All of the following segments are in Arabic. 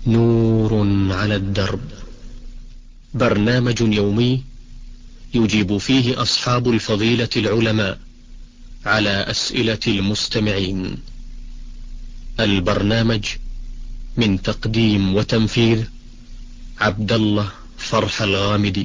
نور على الدرب، برنامج يومي يجيب فيه أصحاب الفضيلة العلماء على أسئلة المستمعين. البرنامج من تقديم وتنفيذ عبد الله فرح الغامدي.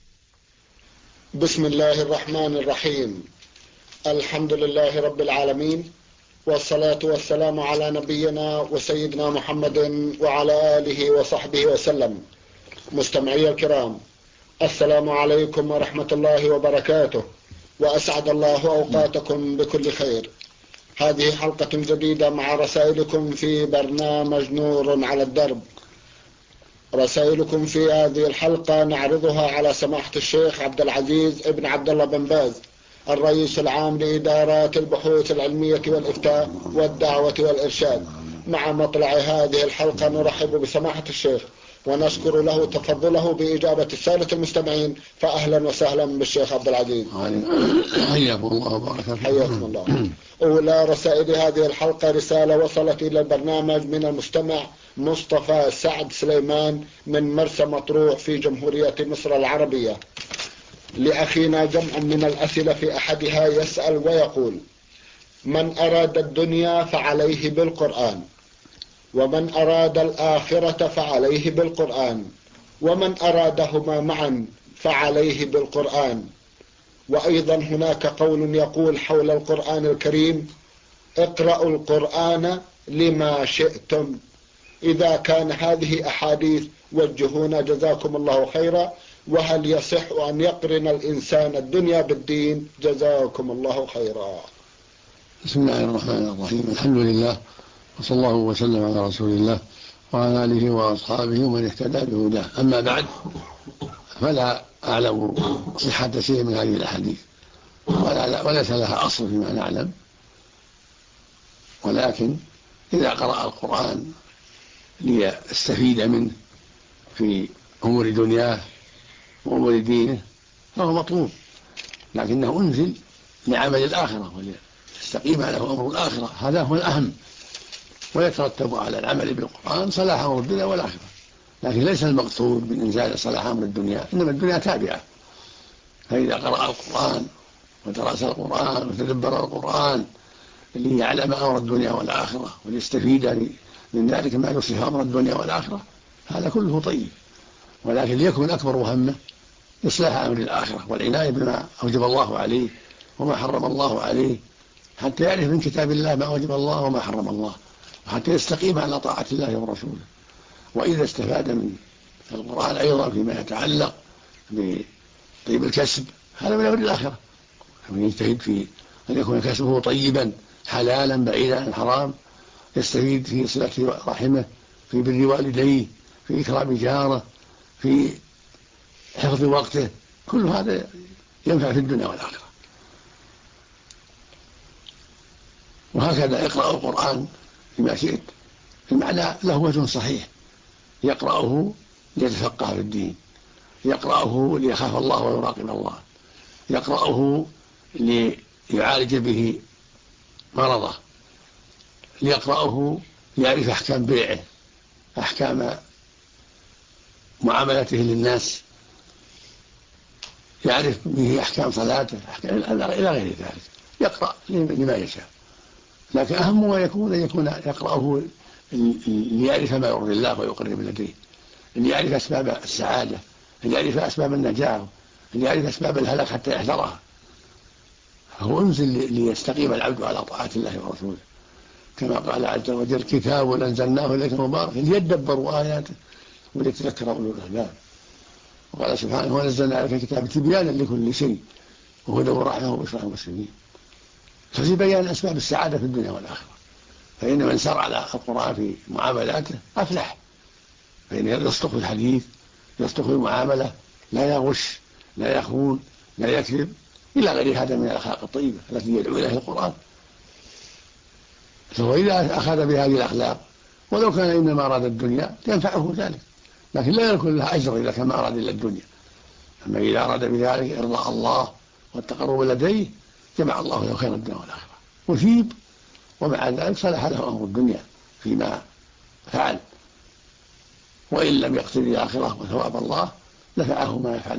بسم الله الرحمن الرحيم. الحمد لله رب العالمين، والصلاة والسلام على نبينا وسيدنا محمد وعلى آله وصحبه وسلم. مستمعي الكرام، السلام عليكم ورحمة الله وبركاته، وأسعد الله أوقاتكم بكل خير. هذه حلقة جديدة مع رسائلكم في برنامج نور على الدرب. رسائلكم في هذه الحلقة نعرضها على سماحة الشيخ عبد العزيز ابن عبد الله بن باز، الرئيس العام لإدارات البحوث العلمية والإفتاء والدعوة والإرشاد. مع مطلع هذه الحلقة نرحب بسماحة الشيخ ونشكر له تفضله بإجابة السادة المستمعين، فأهلا وسهلا بالشيخ عبد العزيز. حياكم الله وبارك فيكم. حياكم الله. أولى رسائل هذه الحلقة رسالة وصلت إلى البرنامج من المستمع مصطفى سعد سليمان من مرسى مطروح في جمهورية مصر العربية. لأخينا جمع من الأسئلة، في أحدها يسأل ويقول: من أراد الدنيا فعليه بالقرآن، ومن أراد الآخرة فعليه بالقرآن، ومن أرادهما معا فعليه بالقرآن. وأيضا هناك قول يقول حول القرآن الكريم: اقرأوا القرآن لما شئتم. إذا كان هذه أحاديث وجهونا جزاكم الله خيرا، وهل يصح أن يقرن الإنسان الدنيا بالدين؟ جزاكم الله خيرا. بسم الله الرحمن الرحيم. الحمد لله، وصلى الله وسلم على رسول الله وعلى آله وأصحابه ومن اهتدى بهداه. أما بعد، فلا أعلم صحة شيء من هذه الأحاديث، وليس لها أصل فيما نعلم، ولكن إذا قرأ القرآن ليستفيد منه في أمور دنياه وأمور دينه فهو مطلوب، لكنه أنزل لعمل الآخرة وليستقيم له أمر الآخرة، هذا هو الأهم، ويترتب على العمل بالقرآن صلاح أمر الدنيا والآخرة. لكن ليس المقصود من إنزال صلاح أمر الدنيا، إنما الدنيا تابعة. فإذا قرأ القرآن ودرس القرآن وتدبر القرآن ليعلم أمر الدنيا والآخرة وليستفيد من ذلك ما يصلح أمر الدنيا والآخرة، هذا كله طيب، ولكن ليكن أكبر همه إصلاح أمر الآخرة والعناية بما أوجب الله عليه وما حرم الله عليه، حتى يعرف من كتاب الله ما أوجب الله وما حرم الله، وحتى يستقيم على طاعة الله ورسوله. وإذا استفاد من القرآن أيضا فيما يتعلق بطيب الكسب، هذا من أمر الآخرة، يجتهد في أن يكون كسبه طيبا حلالا بعيدا عن الحرام، يستفيد في صلة رحمه، في بر والديه، في إكرام جاره، في حفظ وقته، كل هذا ينفع في الدنيا والآخرة. وهكذا يقرأ القرآن بما شئت، المعنى له وجه صحيح، يقرأه ليتفقه في الدين، يقرأه ليخاف الله ويراقب الله، يقرأه ليعالج به مرضه، ليقرأه ليعرف أحكام بيعه، أحكام معاملته للناس، يعرف به أحكام صلاته، إلى غير ذلك. يقرأ لما يشاء، لكن أهم ما يكون يقرأه ليعرف ما يرضي الله ويقرب لديه، ليعرف أسباب السعادة، ليعرف أسباب النجاة، ليعرف أسباب الهلاك حتى يحذرها. فهو أنزل ليستقيم العبد على طاعة الله ورسوله، كما قال عز وجل: كتاب أنزلناه إليك مبارك ليدبروا آياته وليتذكر أولو الألباب. وقال سبحانه: ونزلنا عليك الكتاب تبيانا لكل شيء وهدى ورحمة وبشرى للمسلمين. ففي بيان أسباب السعادة في الدنيا والآخرة، فإن من سار على القرآن في معاملاته أفلح، فإن يصدق في الحديث، يصدق في المعاملة، لا يغش، لا يخون، لا يكذب، إلى غير هذا من الأخلاق الطيبة التي يدعو إليها القرآن. فهو إذا أخذ بهذه الأخلاق ولو كان إنما أراد الدنيا ينفعه ذلك، لكن لا يكون له أجر إذا كان ما أراد إلا الدنيا. أما إذا أراد بذلك إرضاء الله والتقرب لديه جمع الله له خير الدنيا والآخرة وثيب، ومع ذلك صلح له أمر الدنيا فيما فعل. وإن لم يقصد الآخرة وثواب الله لفعله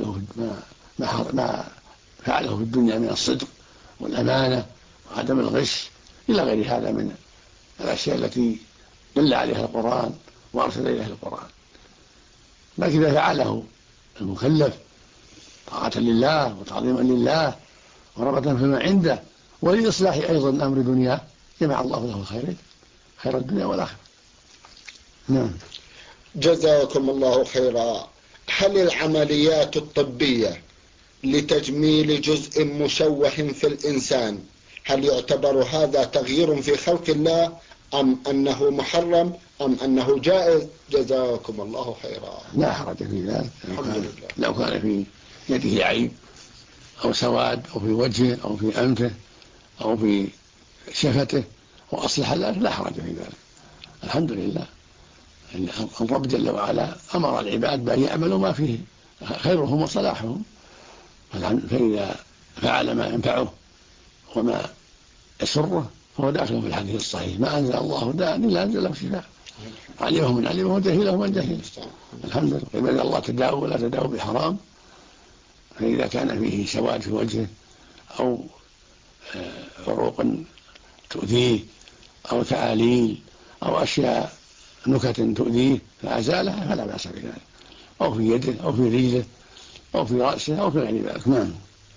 ما فعله في الدنيا من الصدق والأمانة وعدم الغش إلى غير هذا من الأشياء التي دل عليها القرآن وأرسل إليها القرآن. لكن إذا فعله المكلف طاعة لله وتعظيما لله ورغبة فيما عنده ولإصلاح أيضا أمر دنياه جمع الله له خير الدنيا والآخرة. نعم. جزاكم الله خيرا. هل العمليات الطبية لتجميل جزء مشوه في الإنسان هل يعتبر هذا تغيير في خلق الله أم أنه محرم أم أنه جائز؟ جزاكم الله خيرا. لا حرج في ذلك. لو كان في يده عيب أو سواد أو في وجهه أو في أنفه أو في شفته وأصلح ذلك لا حرج في ذلك. الحمد لله أن الرب جل وعلا أمر العباد بأن يعملوا ما فيه خيرهم وصلاحهم، فإذا فعل ما ينفعه وما يسره فهو داخل في الحديث الصحيح: ما أنزل الله داء إلا أنزل له شفاء، علمه من علمه وجهله من جهله. الحمد لله. إذا الله تداووا ولا تداووا بحرام، فإذا كان فيه سواد في وجهه أو عروق تؤذيه أو تعاليل أو أشياء نكت تؤذيه فأزالها فلا بأس بذلك، أو في يده أو في رجله أو في رأسه أو في غير ذلك. نعم.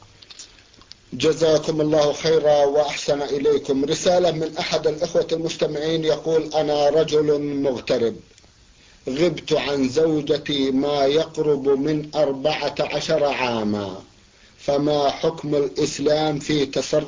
جزاكم الله خيرا وأحسن إليكم. رسالة من أحد الإخوة المستمعين يقول: أنا رجل مغترب، غبت عن زوجتي ما يقرب من 14 عاما، فما حكم الإسلام في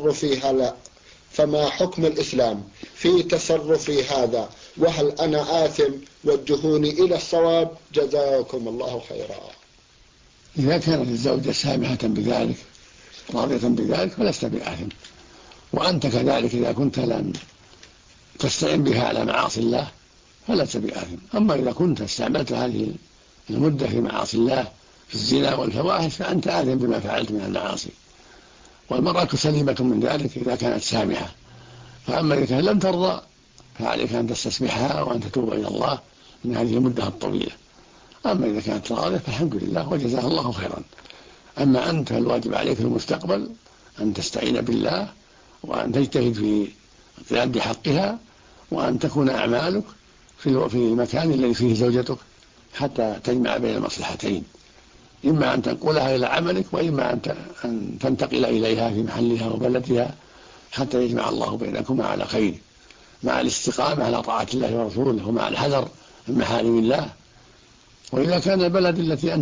تصرفي هذا؟ وهل أنا آثم؟ وجهوني إلى الصواب جزاكم الله خيرا. إذا كانت الزوجة سامحة بذلك راضية بذلك فلست بآثم، وأنت كذلك إذا كنت لم تستعن بها على معاصي الله فلست بآثم. أما إذا كنت استعملت هذه المدة في معاصي الله في الزنا والفواحش فأنت آثم بما فعلت من المعاصي، والمرأة سليمة من ذلك إذا كانت سامحة. فأما إذا كانت لم ترضى فعليك أن تستسمحها وأن تتوب إلى الله من هذه المدة الطويلة. أما إذا كانت راضية فالحمد لله وجزاها الله خيرا. أما أنت الواجب عليك في المستقبل أن تستعين بالله وأن تجتهد في قيام حقها، وأن تكون أعمالك في المكان الذي فيه زوجتك حتى تجمع بين المصلحتين، إما أن تنقلها إلى عملك وإما أن تنتقل إليها في محلها وبلدها حتى يجمع الله بينكما على خير، مع الاستقامة على طاعة الله ورسوله ومع الحذر من محارم الله. وإذا كان البلد التي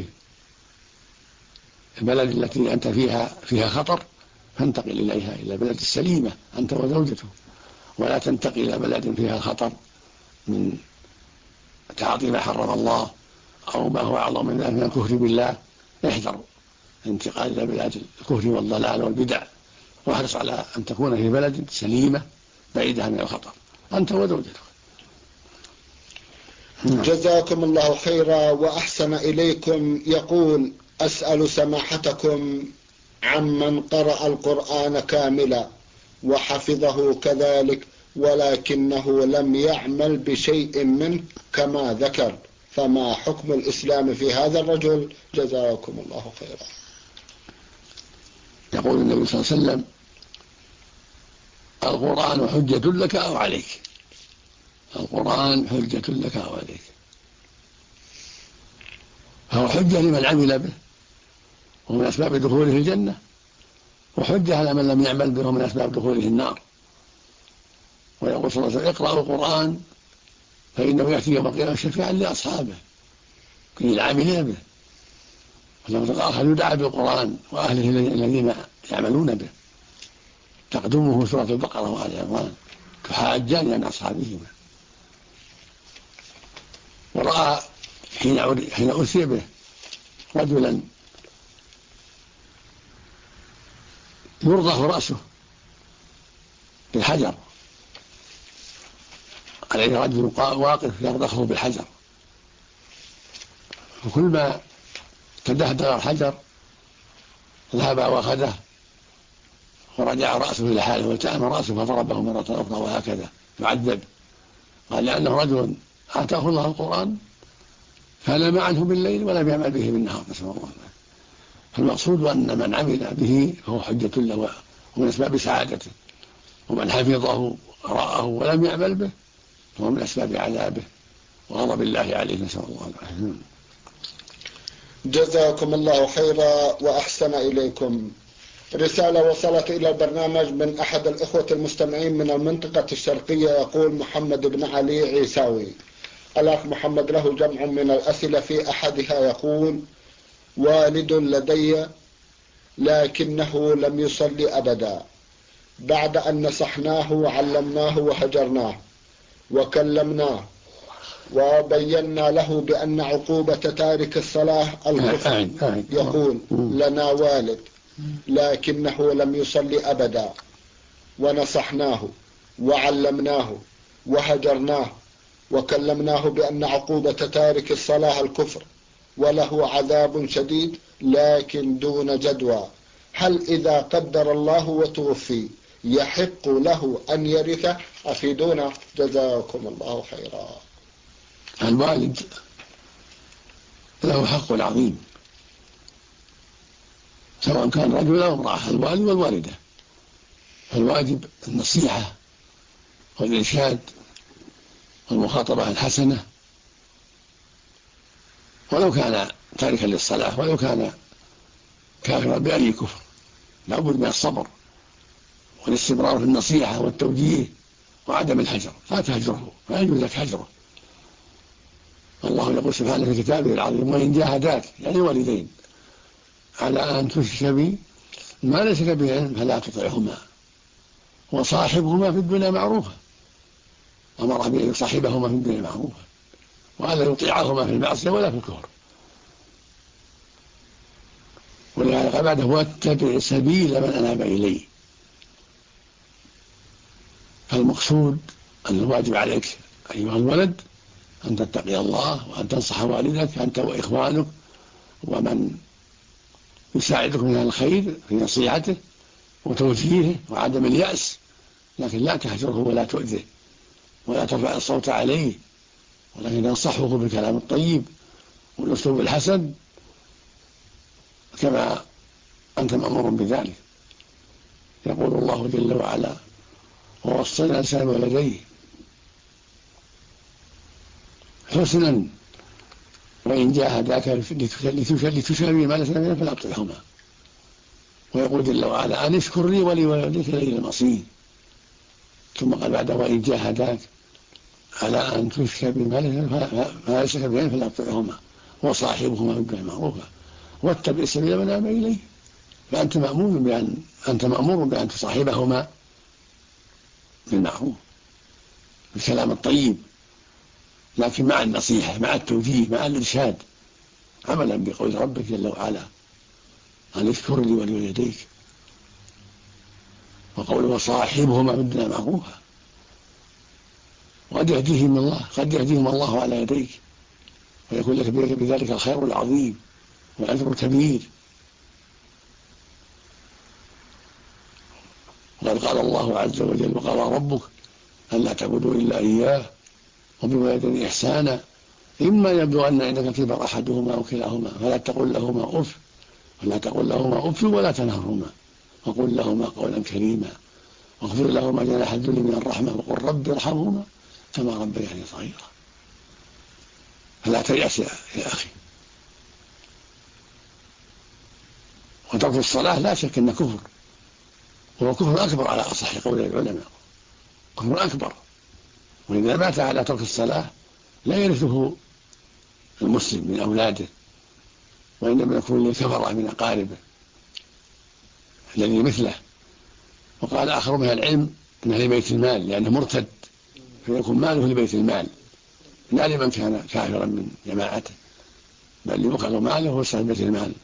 أنت فيها خطر فانتقل إليها إلى بلد السليمة أنت وزوجته، ولا تنتقل إلى بلد فيها خطر من تعاطي ما حرم الله أو ما هو أعظم من ذلك من الكفر بالله. احذر الانتقال إلى بلاد الكفر والضلال والبدع، واحرص على أن تكون في بلد سليمة بعيدة من الخطر أنت وزوجتك. جزاكم الله خيرا وأحسن إليكم. يقول: أسأل سماحتكم عمن قرأ القرآن كاملا وحفظه كذلك ولكنه لم يعمل بشيء منه كما ذكر، فما حكم الإسلام في هذا الرجل؟ جزاكم الله خيرا. يقول النبي صلى الله عليه وسلم: القرآن حجة لك أو عليك. القرآن حجة لك أو عليك، فهو حجة لمن عمل به ومن أسباب دخوله الجنة، وحجة على من لم يعمل به ومن أسباب دخوله النار. ويقول صلى الله عليه وسلم: اقرأوا القرآن فإنه يأتي يوم القيامة شفيعا لأصحابه كل العاملين به. فالآخر يدعى بالقرآن وأهله الذين يعملون به، تقدمه سورة البقرة وآل عمران تحاجان عن أصحابهما. ورأى حين أسري به رجلا يرضخ رأسه بالحجر، عليه رجل واقف يرضخه بالحجر، وكل ما تدهدر الحجر ذهب وأخذه ورجع رأسه إلى حاله والتأم رأسه فضربه مرة أخرى وهكذا يعذب. قال: لأنه رجل آتاه الله القرآن فنام عنه بالليل ولم يعمل به بالنهار، نسأل الله العافية. فالمقصود أن من عمل به فهو حجة له ومن أسباب سعادته، ومن حفظه قرأه ولم يعمل به فهو من أسباب عذابه وغضب الله عليه، نسأل الله العافية. جزاكم الله خيرا وأحسن إليكم. رسالة وصلت إلى البرنامج من أحد الإخوة المستمعين من المنطقة الشرقية، يقول محمد بن علي عيساوي. الأخ محمد له جمع من الأسئلة، في أحدها يقول: والد لدي لكنه لم يصلي أبدا، بعد أن نصحناه وعلمناه وهجرناه وكلمناه وبينا له بأن عقوبة تارك الصلاة الكفر. يقول: لنا والد لكنه لم يصلي أبدا، ونصحناه وعلمناه وهجرناه وكلمناه بأن عقوبة تارك الصلاة الكفر، وله عذاب شديد لكن دون جدوى. هل إذا قدر الله وتوفي يحق له أن يرثه؟ أفيدونا جزاكم الله خيرا. الوالد له حق عظيم سواء كان رجل أو امرأة، الوالد والوالدة، فالواجب النصيحة والإرشاد والمخاطبة الحسنة، ولو كان تاركا للصلاة ولو كان كافرا بأي كفر، لابد من الصبر والاستمرار في النصيحة والتوجيه وعدم الهجر، لا تهجره، لا يجوز لك هجره. الله يقول سبحانه في كتابه العظيم: وإن جاهداك يعني والدين على أن تشرك بي ما ليس لك به علم فلا تطعهما وصاحبهما في الدنيا معروفا. أمر بأن يصاحبهما في الدنيا معروفا وألا يطيعهما في المعصية ولا في الكفر. ولهذا قال بعده: واتبع سبيل من أناب إليه. فالمقصود أن الواجب عليك أيها الولد أن تتقي الله وأن تنصح والدك أنت وإخوانك ومن يساعدك من الخير في نصيحته وتوجيهه وعدم اليأس، لكن لا تهجره ولا تؤذه ولا ترفع الصوت عليه، ولكن تنصحه بالكلام الطيب والأسلوب الحسن كما أنت مأمور بذلك. يقول الله جل وعلا: ووصينا الإنسان بوالديه حسنا وإن جاهداك لتشابه ما ليس لك فلا تطعهما. ويقول جل وعلا: أن اشكر لي ولوالديك إلي المصير. ثم قال بعد: وإن جاهداك على أن تشرك بما ليس لك به فلا تطعهما وصاحبهما في الدنيا معروفا واتبع سبيل من أناب إليه. فأنت مأمور بأن تصاحبهما بالمعروف بالكلام الطيب، لكن مع النصيحة مع التوجيه مع الإرشاد، عملا بقول ربك جل وعلا: أن اشكر لي ولوالديك. وقوله: وصاحبهما في الدنيا معروفا. وقد يهديهم الله على يديك ويكون لك بذلك الخير العظيم والأجر الكبير. وقد قال الله عز وجل: وقضى ربك ألا تعبدوا إلا إياه وبالوالدين إحسانا إما يبلغن عندك الكبر أحدهما أو كلاهما فلا تقل لهما أف ولا تنهرهما وقل لهما قولا كريما واغفر لهما جناح الذل من الرحمة وقل رب ارحمهما كما ربياني صغيرا. فلا تيأس يا أخي. وترك الصلاة لا شك أنه كفر، وهو كفر أكبر على أصح قول العلماء، كفر أكبر. وإذا مات على ترك الصلاة لا يرثه المسلم من أولاده، وإنما يكون للكفرة من أقاربه الذي مثله. وقال آخر من العلم أنه لبيت المال لأنه مرتد، فيكون ماله لبيت المال لا لمن كان كافرا من جماعته، بل يؤخذ ماله ويصرف بيت المال،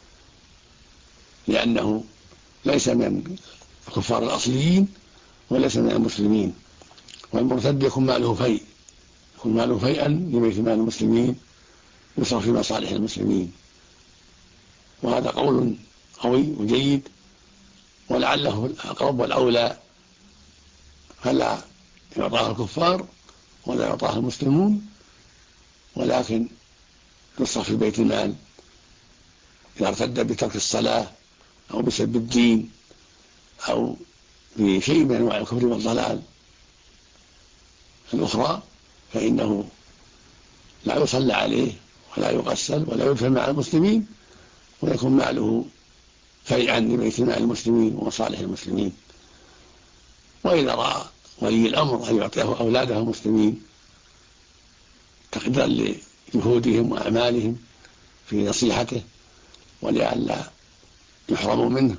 لأنه ليس من الكفار الأصليين وليس من المسلمين. والمرتد يكون ماله فيئا لبيت مال المسلمين يصرف في مصالح المسلمين. وهذا قول قوي وجيد، ولعله الأقرب والأولى فلا يعطاه الكفار ولا يعطاه المسلمون، ولكن تصرف في بيت المال إذا ارتد بترك الصلاة أو بسبب الدين أو بشيء من أنواع الكفر والضلال الأخرى، فإنه لا يصلى عليه ولا يغسل ولا يدفن مع المسلمين، ويكون ماله فيئا لبيت مال المسلمين ومصالح المسلمين. وإذا رأى ولي الأمر أن يعطيه أولاده المسلمين تقديرا لجهودهم وأعمالهم في نصيحته ولئلا يحرموا منه،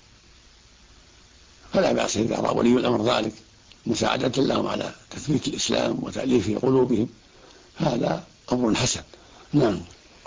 فلا بأس إذا رأى ولي الأمر ذلك مساعدة لهم على تثبيت الإسلام وتأليف قلوبهم، هذا أمر حسن. نعم.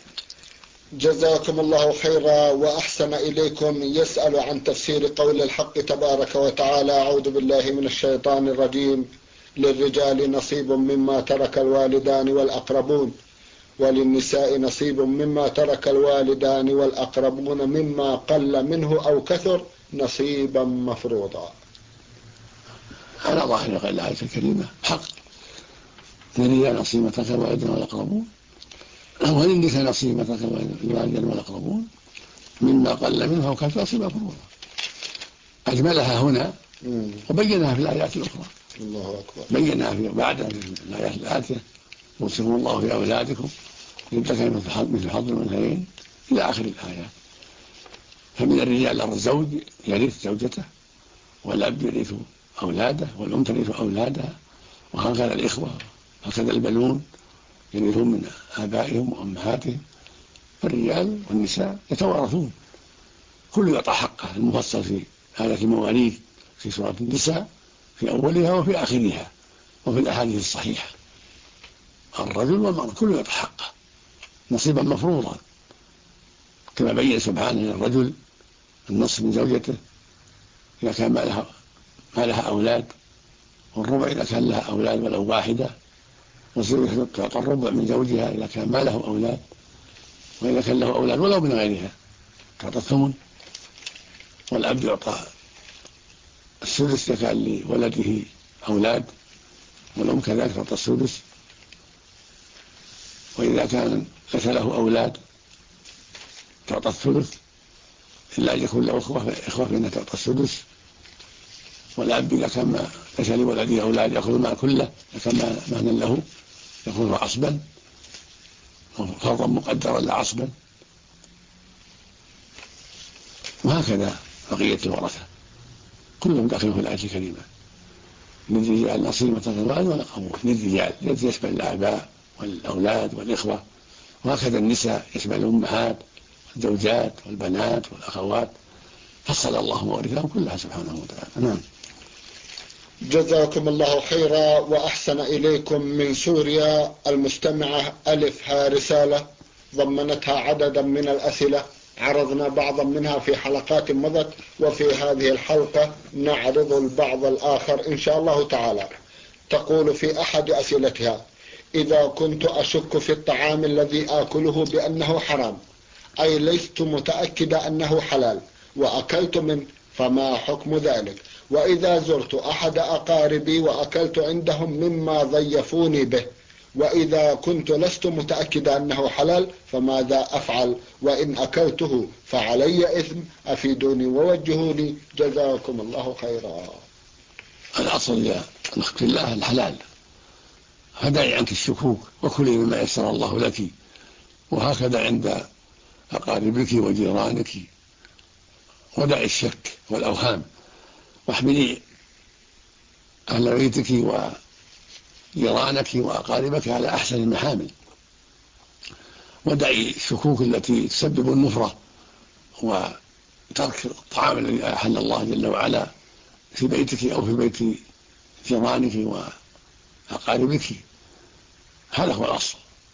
جزاكم الله خيرا وأحسن إليكم. يسأل عن تفسير قول الحق تبارك وتعالى: أعوذ بالله من الشيطان الرجيم: للرجال نصيب مما ترك الوالدان والأقربون وللنساء نصيب مما ترك الوالدان والأقربون مما قل منه أو كثر نصيبا مفروضا. على ظاهر الآية الكريمة حق، للرجال نصيب ما ترك الوالدان والأقربون وللنساء نصيب ما ترك الوالدان والأقربون مما قل منه أو كثر نصيبا مفروضا. أجملها هنا وبينها في الآيات الأخرى. الله أكبر. بينها في بعد الآيات الآتية: يوصيكم الله في أولادكم للذكر مثل حظ الأنثيين إلى آخر الآيات. فمن الرجال الزوج يرث زوجته، والأب يرث أولاده، والأم ترث أولادها، وهكذا الإخوة، هكذا البنون يرثون من آبائهم وأمهاتهم. فالرجال والنساء يتوارثون، كل يعطى حقه المفصل في آية المواريث في سورة النساء في أولها وفي آخرها وفي الأحاديث الصحيحة. الرجل والمرأة كل يعطى حقه نصيبا مفروضا، كما بين سبحانه للرجل النصف من زوجته إذا كان ما لها أولاد، والربع إذا كان لها أولاد ولو واحدة، والزوجة تعطى الربع من زوجها إذا كان ما له أولاد، وإذا كان له أولاد ولو من غيرها تعطى الثمن. والأب يعطى السدس إذا كان لولده أولاد، والأم كذلك تعطى السدس. وإذا كان ليس له أولاد تعطى الثلث، إلا أن يكون له إخوة فإنها تعطى السدس. والأب إذا كان ليس لولده أولاد يأخذ المال كله، إذا كان مهنا له يكون عصبا فرضا مقدرا لا عصبا. وهكذا بقية الورثة كلهم داخلون في الآية الكريمة. للرجال نصيب ما ترك الوالدان والأقربون، للرجال الذي يشمل الآباء والأولاد والإخوة، وهكذا النساء يشمل الأمهات والزوجات والبنات والأخوات. فصل الله مورثهم كلها سبحانه وتعالى. نعم. جزاكم الله خيرا وأحسن إليكم. من سوريا المستمعة ألف رسالة ضمنتها عددا من الأسئلة، عرضنا بعضا منها في حلقات مضت، وفي هذه الحلقة نعرض البعض الآخر إن شاء الله تعالى. تقول في أحد أسئلتها: إذا كنت أشك في الطعام الذي آكله بأنه حرام، أي لست متأكدة أنه حلال، وأكلت منه، فما حكم ذلك؟ وإذا زرت أحد أقاربي وأكلت عندهم مما ضيفوني به، وإذا كنت لست متأكدة أنه حلال، فماذا أفعل؟ وإن أكلته فعلي إثم، أفيدوني ووجهوني جزاكم الله خيرا. الأصل يا أخت الله الحلال، فدعي عنك الشكوك وكلي مما يسر الله لك، وهكذا عند أقاربك وجيرانك، ودعي الشك والأوهام، واحملي أهل بيتك وجيرانك وأقاربك على أحسن المحامل، ودعي الشكوك التي تسبب النفرة وترك الطعام الذي أحل الله جل وعلا في بيتك أو في بيت جيرانك وأقاربك. هذا هو الأصل.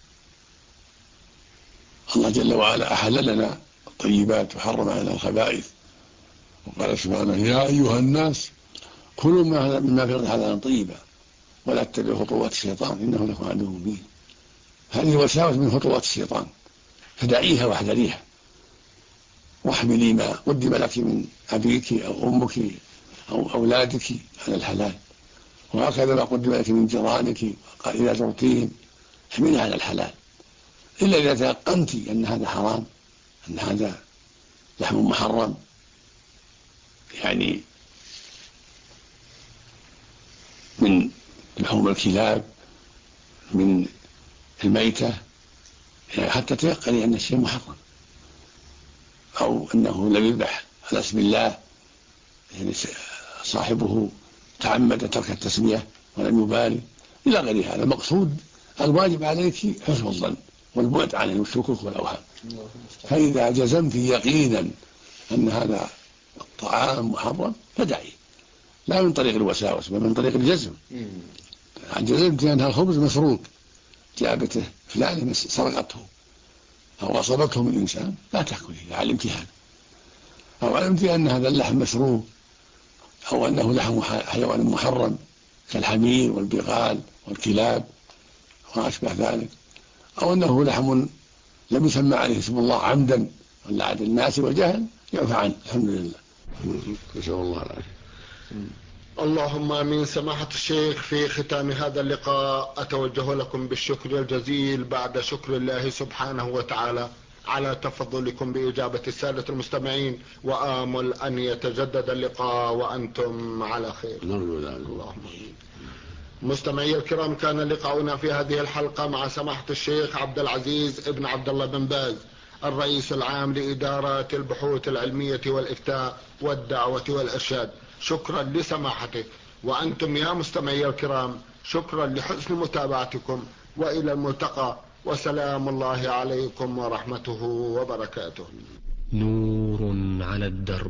الله جل وعلا أحل لنا الطيبات وحرم علينا الخبائث، وقال سبحانه: يا أيها الناس كلوا مما في الأرض حلالا طيبا ولا تتبعوا خطوات الشيطان إنه لكم عدو مبين. هذه وساوس من خطوات الشيطان، فدعيها واحذريها، واحملي ما قدم لك من أبيك أو أمك أو أولادك على الحلال، وهكذا ما قدم لك من جيرانك إذا زرتيهم احملها على الحلال، إلا إذا تيقنت أن هذا حرام، أن هذا لحم محرم، يعني من لحوم الكلاب، من الميتة، يعني حتى تيقني أن الشيء محرم، أو أنه لم يذبح على اسم الله، يعني صاحبه تعمد ترك التسمية ولم يبالي إلى غير هذا. المقصود الواجب عليك حسن الظن والبعد عن الشكوك والأوهام. فإذا جزمت يقينا أن هذا الطعام محرم فدعي، لا من طريق الوساوس بل من طريق الجزم. جزمت أن الخبز مسروق، جابته فلان سرقته أو أصابته من إنسان، لا تأكله علمت هذا، أو علمت أن هذا اللحم مسروق، أو أنه لحم حيوان محرم كالحمير والبغال والكلاب وما أشبه ذلك، أو أنه لحم لم يسمى عليه اسم الله عمدا ولا عد الناس والجهل، يعفى عنه. الحمد لله، نسأل الله العافية. اللهم آمين. سماحة الشيخ، في ختام هذا اللقاء أتوجه لكم بالشكر الجزيل بعد شكر الله سبحانه وتعالى على تفضلكم بإجابة السادة المستمعين، وآمل أن يتجدد اللقاء وأنتم على خير. اللهم آمين. مستمعي الكرام، كان لقاؤنا في هذه الحلقة مع سماحة الشيخ عبد العزيز ابن عبد الله بن باز، الرئيس العام لإدارة البحوث العلمية والإفتاء والدعوة والإرشاد. شكرا لسماحته، وأنتم يا مستمعي الكرام شكرا لحسن متابعتكم، وإلى الملتقى، وسلام الله عليكم ورحمته وبركاته. نور على الدرب،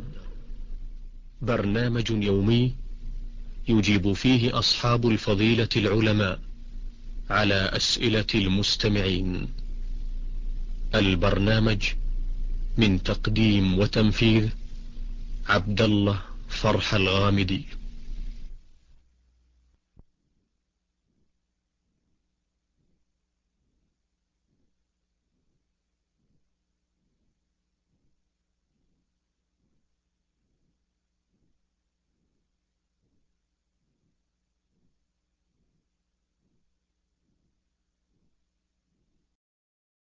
برنامج يومي يجيب فيه أصحاب الفضيلة العلماء على أسئلة المستمعين. البرنامج من تقديم وتنفيذ عبد الله فرح الغامدي.